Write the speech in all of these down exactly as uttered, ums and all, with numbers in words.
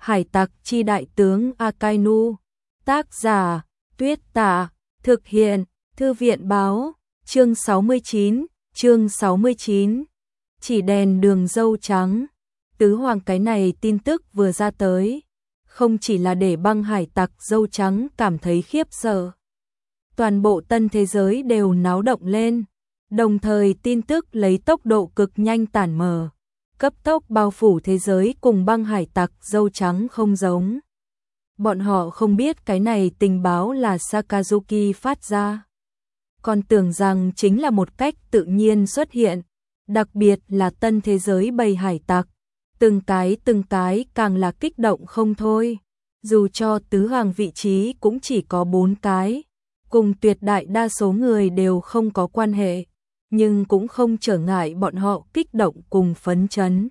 Hải tặc chi đại tướng Akainu. Tác giả Tuyết Tả. Thực hiện Thư viện Báo. Chương sáu mươi chín. Chương sáu mươi chín. Chỉ đèn đường dâu trắng. Tứ hoàng cái này tin tức vừa ra tới, không chỉ là để băng hải tặc dâu trắng cảm thấy khiếp sợ. Toàn bộ tân thế giới đều náo động lên, đồng thời tin tức lấy tốc độ cực nhanh tản mờ, cấp tốc bao phủ thế giới cùng băng hải tặc dâu trắng không giống. Bọn họ không biết cái này tình báo là Sakazuki phát ra, còn tưởng rằng chính là một cách tự nhiên xuất hiện, đặc biệt là tân thế giới bầy hải tặc. Từng cái từng cái càng là kích động không thôi, dù cho tứ hoàng vị trí cũng chỉ có bốn cái, cùng tuyệt đại đa số người đều không có quan hệ, nhưng cũng không trở ngại bọn họ kích động cùng phấn chấn.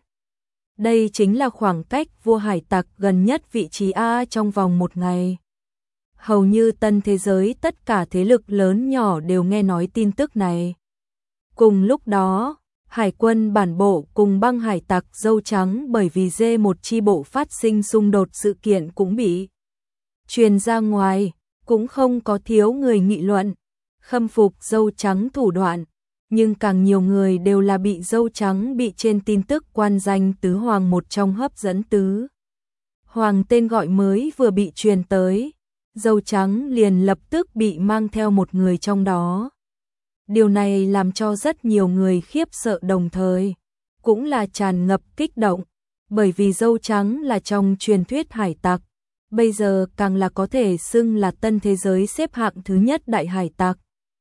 Đây chính là khoảng cách vua hải tặc gần nhất vị trí A trong vòng một ngày. Hầu như tân thế giới tất cả thế lực lớn nhỏ đều nghe nói tin tức này. Cùng lúc đó, Hải quân bản bộ cùng băng hải tặc dâu trắng bởi vì dê một chi bộ phát sinh xung đột sự kiện cũng bị truyền ra ngoài, cũng không có thiếu người nghị luận, khâm phục dâu trắng thủ đoạn, nhưng càng nhiều người đều là bị dâu trắng bị trên tin tức quan danh tứ hoàng một trong hấp dẫn. Tứ hoàng tên gọi mới vừa bị truyền tới, dâu trắng liền lập tức bị mang theo một người trong đó. Điều này làm cho rất nhiều người khiếp sợ, đồng thời cũng là tràn ngập kích động, bởi vì dâu trắng là trong truyền thuyết hải tặc, bây giờ càng là có thể xưng là tân thế giới xếp hạng thứ nhất đại hải tặc.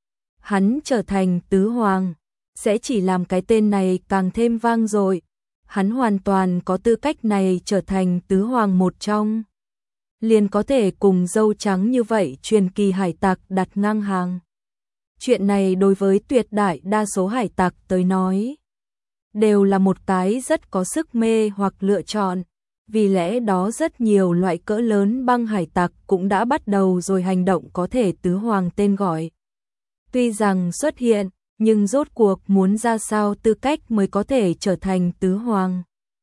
Hắn trở thành tứ hoàng, sẽ chỉ làm cái tên này càng thêm vang dội, hắn hoàn toàn có tư cách này trở thành tứ hoàng một trong, liền có thể cùng dâu trắng như vậy truyền kỳ hải tặc đặt ngang hàng. Chuyện này đối với tuyệt đại đa số hải tặc tới nói, đều là một cái rất có sức mê hoặc lựa chọn, vì lẽ đó rất nhiều loại cỡ lớn băng hải tặc cũng đã bắt đầu rồi hành động có thể tứ hoàng tên gọi. Tuy rằng xuất hiện, nhưng rốt cuộc muốn ra sao tư cách mới có thể trở thành tứ hoàng.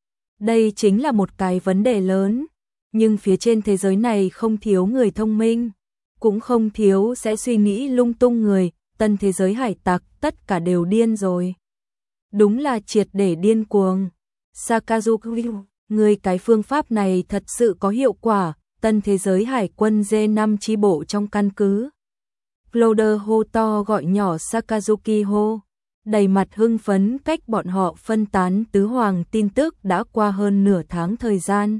Đây chính là một cái vấn đề lớn, nhưng phía trên thế giới này không thiếu người thông minh, cũng không thiếu sẽ suy nghĩ lung tung người. Tân thế giới hải tặc tất cả đều điên rồi. Đúng là triệt để điên cuồng. Sakazuki, người cái phương pháp này thật sự có hiệu quả. Tân thế giới hải quân dê năm chi bộ trong căn cứ. Cloder hô to gọi nhỏ Sakazuki hô, đầy mặt hưng phấn. Cách bọn họ phân tán tứ hoàng tin tức đã qua hơn nửa tháng thời gian.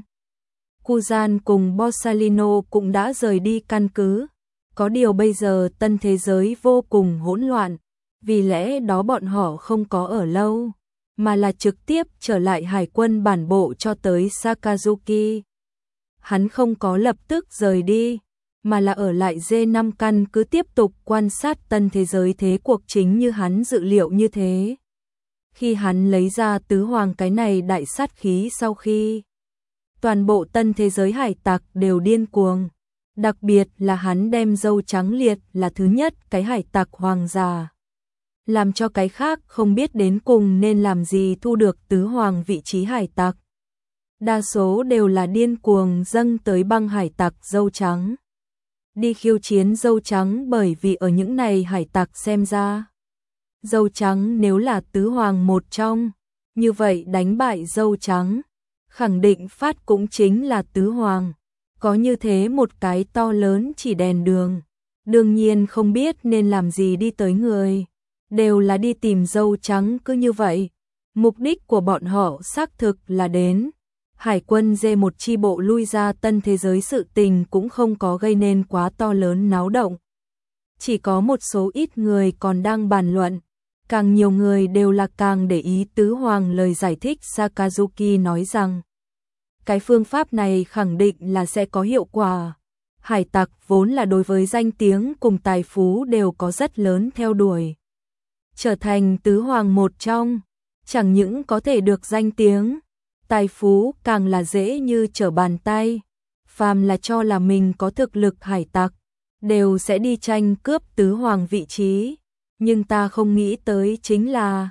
Kuzan cùng Borsalino cũng đã rời đi căn cứ. Có điều bây giờ tân thế giới vô cùng hỗn loạn, vì lẽ đó bọn họ không có ở lâu, mà là trực tiếp trở lại hải quân bản bộ cho tới Sakazuki. Hắn không có lập tức rời đi, mà là ở lại dê năm căn cứ tiếp tục quan sát tân thế giới thế cuộc chính như hắn dự liệu như thế. Khi hắn lấy ra tứ hoàng cái này đại sát khí sau khi, toàn bộ tân thế giới hải tặc đều điên cuồng. Đặc biệt là hắn đem dâu trắng liệt là thứ nhất cái hải tặc hoàng giả, làm cho cái khác không biết đến cùng nên làm gì thu được tứ hoàng vị trí hải tặc. Đa số đều là điên cuồng dâng tới băng hải tặc dâu trắng, đi khiêu chiến dâu trắng, bởi vì ở những này hải tặc xem ra, dâu trắng nếu là tứ hoàng một trong, như vậy đánh bại dâu trắng, khẳng định phát cũng chính là tứ hoàng. Có như thế một cái to lớn chỉ đèn đường, đương nhiên không biết nên làm gì đi tới người, đều là đi tìm dâu trắng. Cứ như vậy, mục đích của bọn họ xác thực là đến hải quân dê một chi bộ lui ra tân thế giới. Sự tình cũng không có gây nên quá to lớn náo động, chỉ có một số ít người còn đang bàn luận, càng nhiều người đều là càng để ý tứ hoàng lời giải thích. Sakazuki nói rằng cái phương pháp này khẳng định là sẽ có hiệu quả. Hải tặc vốn là đối với danh tiếng cùng tài phú đều có rất lớn theo đuổi. Trở thành tứ hoàng một trong, chẳng những có thể được danh tiếng, tài phú càng là dễ như trở bàn tay. Phàm là cho là mình có thực lực hải tặc, đều sẽ đi tranh cướp tứ hoàng vị trí. Nhưng ta không nghĩ tới chính là,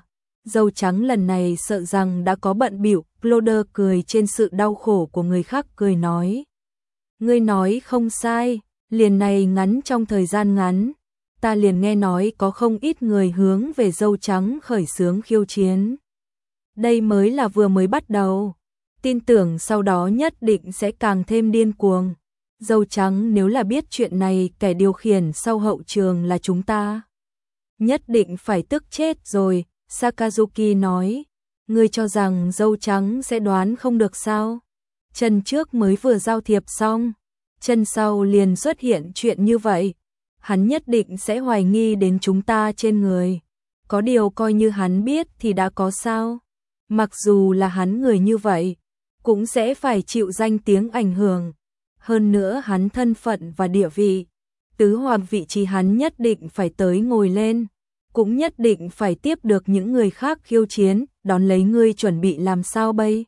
Dâu trắng lần này sợ rằng đã có bận bịu, Cloder cười trên sự đau khổ của người khác cười nói. Ngươi nói không sai, liền này ngắn trong thời gian ngắn, ta liền nghe nói có không ít người hướng về dâu trắng khởi xướng khiêu chiến. Đây mới là vừa mới bắt đầu, tin tưởng sau đó nhất định sẽ càng thêm điên cuồng. Dâu trắng nếu là biết chuyện này kẻ điều khiển sau hậu trường là chúng ta, nhất định phải tức chết rồi, Sakazuki nói. Ngươi cho rằng dâu trắng sẽ đoán không được sao? Chân trước mới vừa giao thiệp xong, chân sau liền xuất hiện chuyện như vậy. Hắn nhất định sẽ hoài nghi đến chúng ta trên người. Có điều coi như hắn biết thì đã có sao? Mặc dù là hắn người như vậy, cũng sẽ phải chịu danh tiếng ảnh hưởng. Hơn nữa hắn thân phận và địa vị, tứ hoàng vị trí hắn nhất định phải tới ngồi lên, cũng nhất định phải tiếp được những người khác khiêu chiến, đón lấy ngươi chuẩn bị làm sao bây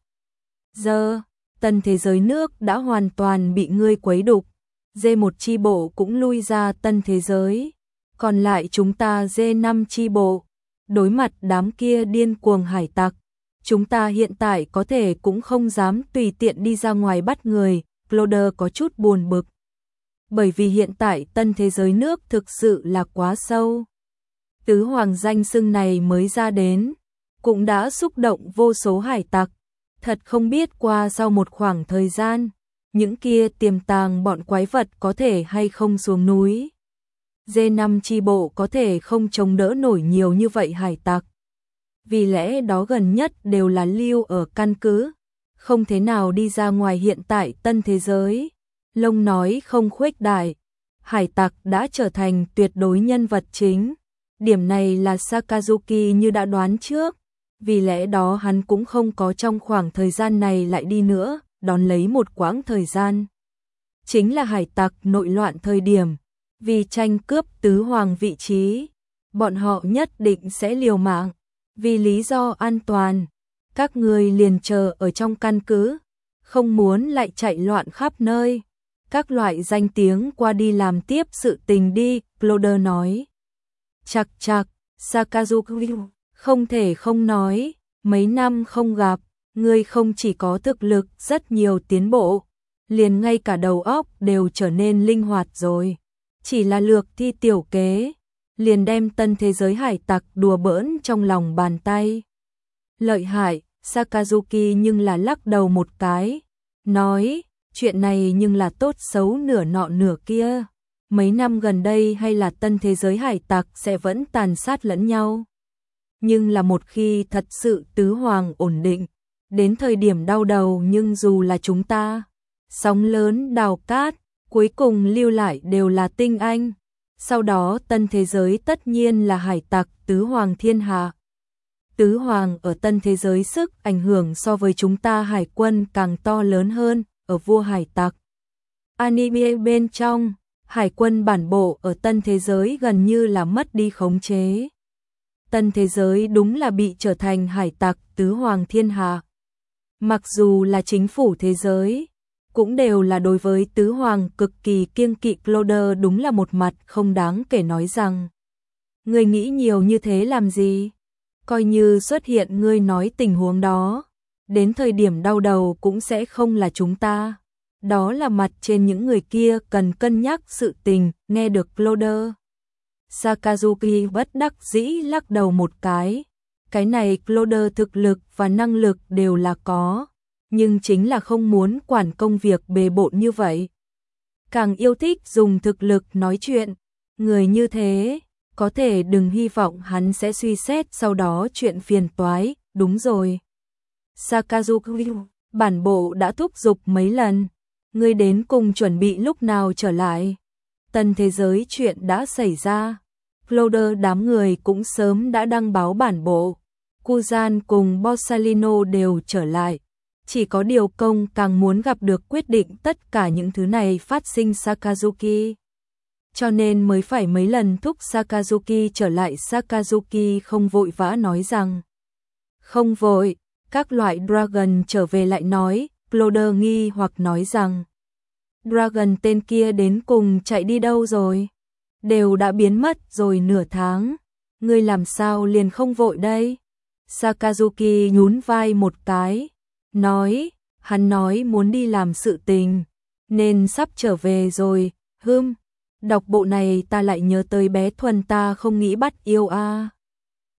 giờ? Tân thế giới nước đã hoàn toàn bị ngươi quấy đục, dê một chi bộ cũng lui ra tân thế giới, còn lại chúng ta dê năm chi bộ, đối mặt đám kia điên cuồng hải tặc, chúng ta hiện tại có thể cũng không dám tùy tiện đi ra ngoài bắt người. Cloder có chút buồn bực, bởi vì hiện tại tân thế giới nước thực sự là quá sâu. Tứ hoàng danh xưng này mới ra đến, cũng đã xúc động vô số hải tặc. Thật không biết qua sau một khoảng thời gian, những kia tiềm tàng bọn quái vật có thể hay không xuống núi. dê năm chi bộ có thể không chống đỡ nổi nhiều như vậy hải tặc. Vì lẽ đó gần nhất đều là lưu ở căn cứ, không thế nào đi ra ngoài hiện tại tân thế giới. Lông nói không khuếch đại, hải tặc đã trở thành tuyệt đối nhân vật chính. Điểm này là Sakazuki như đã đoán trước, vì lẽ đó hắn cũng không có trong khoảng thời gian này lại đi nữa, đón lấy một quãng thời gian. Chính là hải tặc nội loạn thời điểm, vì tranh cướp tứ hoàng vị trí, bọn họ nhất định sẽ liều mạng, vì lý do an toàn. Các người liền chờ ở trong căn cứ, không muốn lại chạy loạn khắp nơi. Các loại danh tiếng qua đi làm tiếp sự tình đi, Cloder nói. Chặt chặt, Sakazuki, không thể không nói, mấy năm không gặp, ngươi không chỉ có thực lực rất nhiều tiến bộ, liền ngay cả đầu óc đều trở nên linh hoạt rồi. Chỉ là lược thi tiểu kế, liền đem tân thế giới hải tặc đùa bỡn trong lòng bàn tay. Lợi hại, Sakazuki nhưng là lắc đầu một cái, nói, chuyện này nhưng là tốt xấu nửa nọ nửa kia. Mấy năm gần đây hay là tân thế giới hải tặc sẽ vẫn tàn sát lẫn nhau. Nhưng là một khi thật sự tứ hoàng ổn định, đến thời điểm đau đầu nhưng dù là chúng ta, sóng lớn đào cát, cuối cùng lưu lại đều là tinh anh. Sau đó tân thế giới tất nhiên là hải tặc tứ hoàng thiên hạ. Tứ hoàng ở tân thế giới sức ảnh hưởng so với chúng ta hải quân càng to lớn hơn, ở vua hải tặc. Anime bên trong, hải quân bản bộ ở tân thế giới gần như là mất đi khống chế. Tân thế giới đúng là bị trở thành hải tặc tứ hoàng thiên hạ. Mặc dù là chính phủ thế giới, cũng đều là đối với tứ hoàng cực kỳ kiêng kỵ. Cloder đúng là một mặt không đáng kể nói rằng, ngươi nghĩ nhiều như thế làm gì? Coi như xuất hiện ngươi nói tình huống đó, đến thời điểm đau đầu cũng sẽ không là chúng ta. Đó là mặt trên những người kia cần cân nhắc sự tình, nghe được Cloder. Sakazuki bất đắc dĩ lắc đầu một cái. Cái này Cloder thực lực và năng lực đều là có, nhưng chính là không muốn quản công việc bề bộn như vậy. Càng yêu thích dùng thực lực nói chuyện, người như thế, có thể đừng hy vọng hắn sẽ suy xét sau đó chuyện phiền toái, đúng rồi. Sakazuki, bản bộ đã thúc giục mấy lần, ngươi đến cùng chuẩn bị lúc nào trở lại. Tân thế giới chuyện đã xảy ra, Cloder đám người cũng sớm đã đăng báo bản bộ, Kuzan cùng Borsalino đều trở lại. Chỉ có điều công càng muốn gặp được quyết định tất cả những thứ này phát sinh Sakazuki. Cho nên mới phải mấy lần thúc Sakazuki trở lại. Sakazuki không vội vã nói rằng, không vội, các loại Dragon trở về lại nói. Cloder nghi hoặc nói rằng, Dragon tên kia đến cùng chạy đi đâu rồi? Đều đã biến mất rồi nửa tháng, ngươi làm sao liền không vội đây? Sakazuki nhún vai một cái, nói, hắn nói muốn đi làm sự tình, nên sắp trở về rồi, hưm, đọc bộ này ta lại nhớ tới bé Thuần ta không nghĩ bắt yêu a.